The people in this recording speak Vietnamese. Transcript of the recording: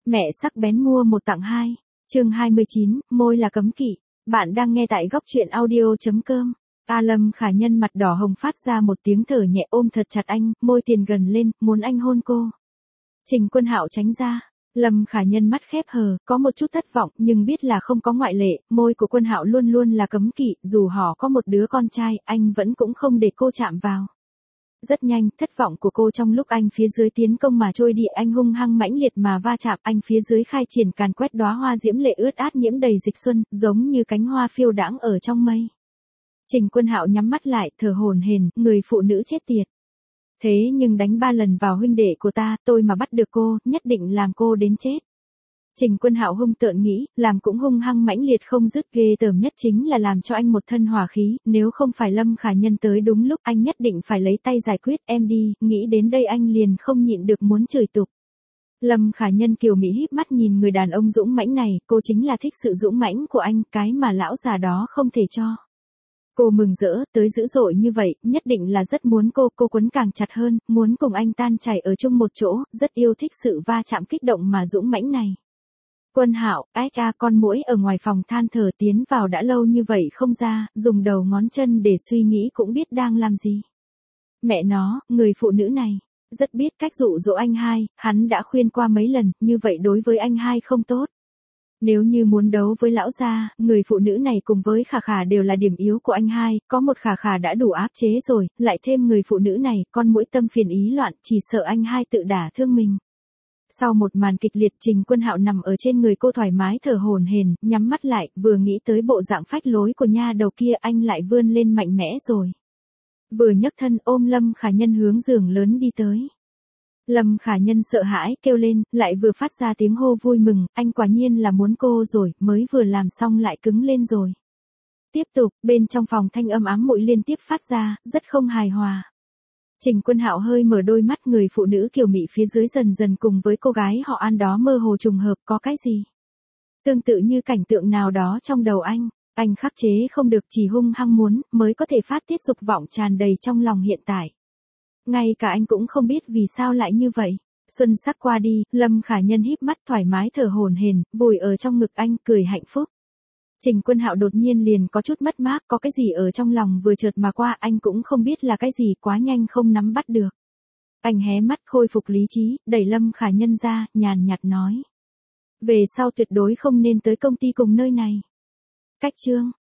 Mẹ sắc bén mua một tặng hai. Chương 29, môi là cấm kỵ. Bạn đang nghe tại góc truyện audio.com. Lâm Khả Nhân mặt đỏ hồng phát ra một tiếng thở nhẹ ôm thật chặt anh, môi tiền gần lên, muốn anh hôn cô. Trình Quân Hạo tránh ra. Lâm Khả Nhân mắt khép hờ, có một chút thất vọng nhưng biết là không có ngoại lệ, môi của Quân Hạo luôn luôn là cấm kỵ, dù họ có một đứa con trai, anh vẫn cũng không để cô chạm vào. Rất nhanh, thất vọng của cô trong lúc anh phía dưới tiến công mà trôi đi, anh hung hăng mãnh liệt mà va chạm, anh phía dưới khai triển càn quét đóa hoa diễm lệ ướt át nhiễm đầy dịch xuân, giống như cánh hoa phiêu đãng ở trong mây. Trình Quân Hạo nhắm mắt lại, thở hổn hển, người phụ nữ chết tiệt. Thế nhưng đánh 3 lần vào huynh đệ của ta, tôi mà bắt được cô, nhất định làm cô đến chết. Trình Quân Hạo hung tợn nghĩ, làm cũng hung hăng mãnh liệt không dứt, ghê tởm nhất chính là làm cho anh một thân hỏa khí, nếu không phải Lâm Khả Nhân tới đúng lúc anh nhất định phải lấy tay giải quyết em đi, nghĩ đến đây anh liền không nhịn được muốn chửi tục. Lâm Khả Nhân kiều mỹ híp mắt nhìn người đàn ông dũng mãnh này, cô chính là thích sự dũng mãnh của anh, cái mà lão già đó không thể cho. Cô mừng rỡ, tới dữ dội như vậy, nhất định là rất muốn cô quấn càng chặt hơn, muốn cùng anh tan chảy ở chung một chỗ, rất yêu thích sự va chạm kích động mà dũng mãnh này. Quân Hạo, con muỗi ở ngoài phòng than thở tiến vào đã lâu như vậy không ra, dùng đầu ngón chân để suy nghĩ cũng biết đang làm gì. Mẹ nó, người phụ nữ này, rất biết cách dụ dỗ anh hai, hắn đã khuyên qua mấy lần, như vậy đối với anh hai không tốt. Nếu như muốn đấu với lão gia, người phụ nữ này cùng với Khả Khả đều là điểm yếu của anh hai, có một Khả Khả đã đủ áp chế rồi, lại thêm người phụ nữ này, con muỗi tâm phiền ý loạn, chỉ sợ anh hai tự đả thương mình. Sau một màn kịch liệt, Trình Quân Hạo nằm ở trên người cô thoải mái thở hổn hển, nhắm mắt lại, vừa nghĩ tới bộ dạng phách lối của nha đầu kia anh lại vươn lên mạnh mẽ rồi. Vừa nhấc thân ôm Lâm Khả Nhân hướng giường lớn đi tới. Lâm Khả Nhân sợ hãi kêu lên, lại vừa phát ra tiếng hô vui mừng, anh quả nhiên là muốn cô rồi, mới vừa làm xong lại cứng lên rồi. Tiếp tục, bên trong phòng thanh âm ám muội liên tiếp phát ra, rất không hài hòa. Trình Quân Hạo hơi mở đôi mắt, người phụ nữ kiều mị phía dưới dần dần cùng với cô gái họ An đó mơ hồ trùng hợp, có cái gì? Tương tự như cảnh tượng nào đó trong đầu anh khắc chế không được, chỉ hung hăng muốn, mới có thể phát tiết dục vọng tràn đầy trong lòng hiện tại. Ngay cả anh cũng không biết vì sao lại như vậy. Xuân sắc qua đi, Lâm Khả Nhân híp mắt thoải mái thở hổn hển, vùi ở trong ngực anh, cười hạnh phúc. Trình Quân Hạo đột nhiên liền có chút mất mát, có cái gì ở trong lòng vừa chợt mà qua, anh cũng không biết là cái gì, quá nhanh không nắm bắt được. Anh hé mắt khôi phục lý trí, đẩy Lâm Khả Nhân ra, nhàn nhạt nói. Về sau tuyệt đối không nên tới công ty cùng nơi này. Cách chương.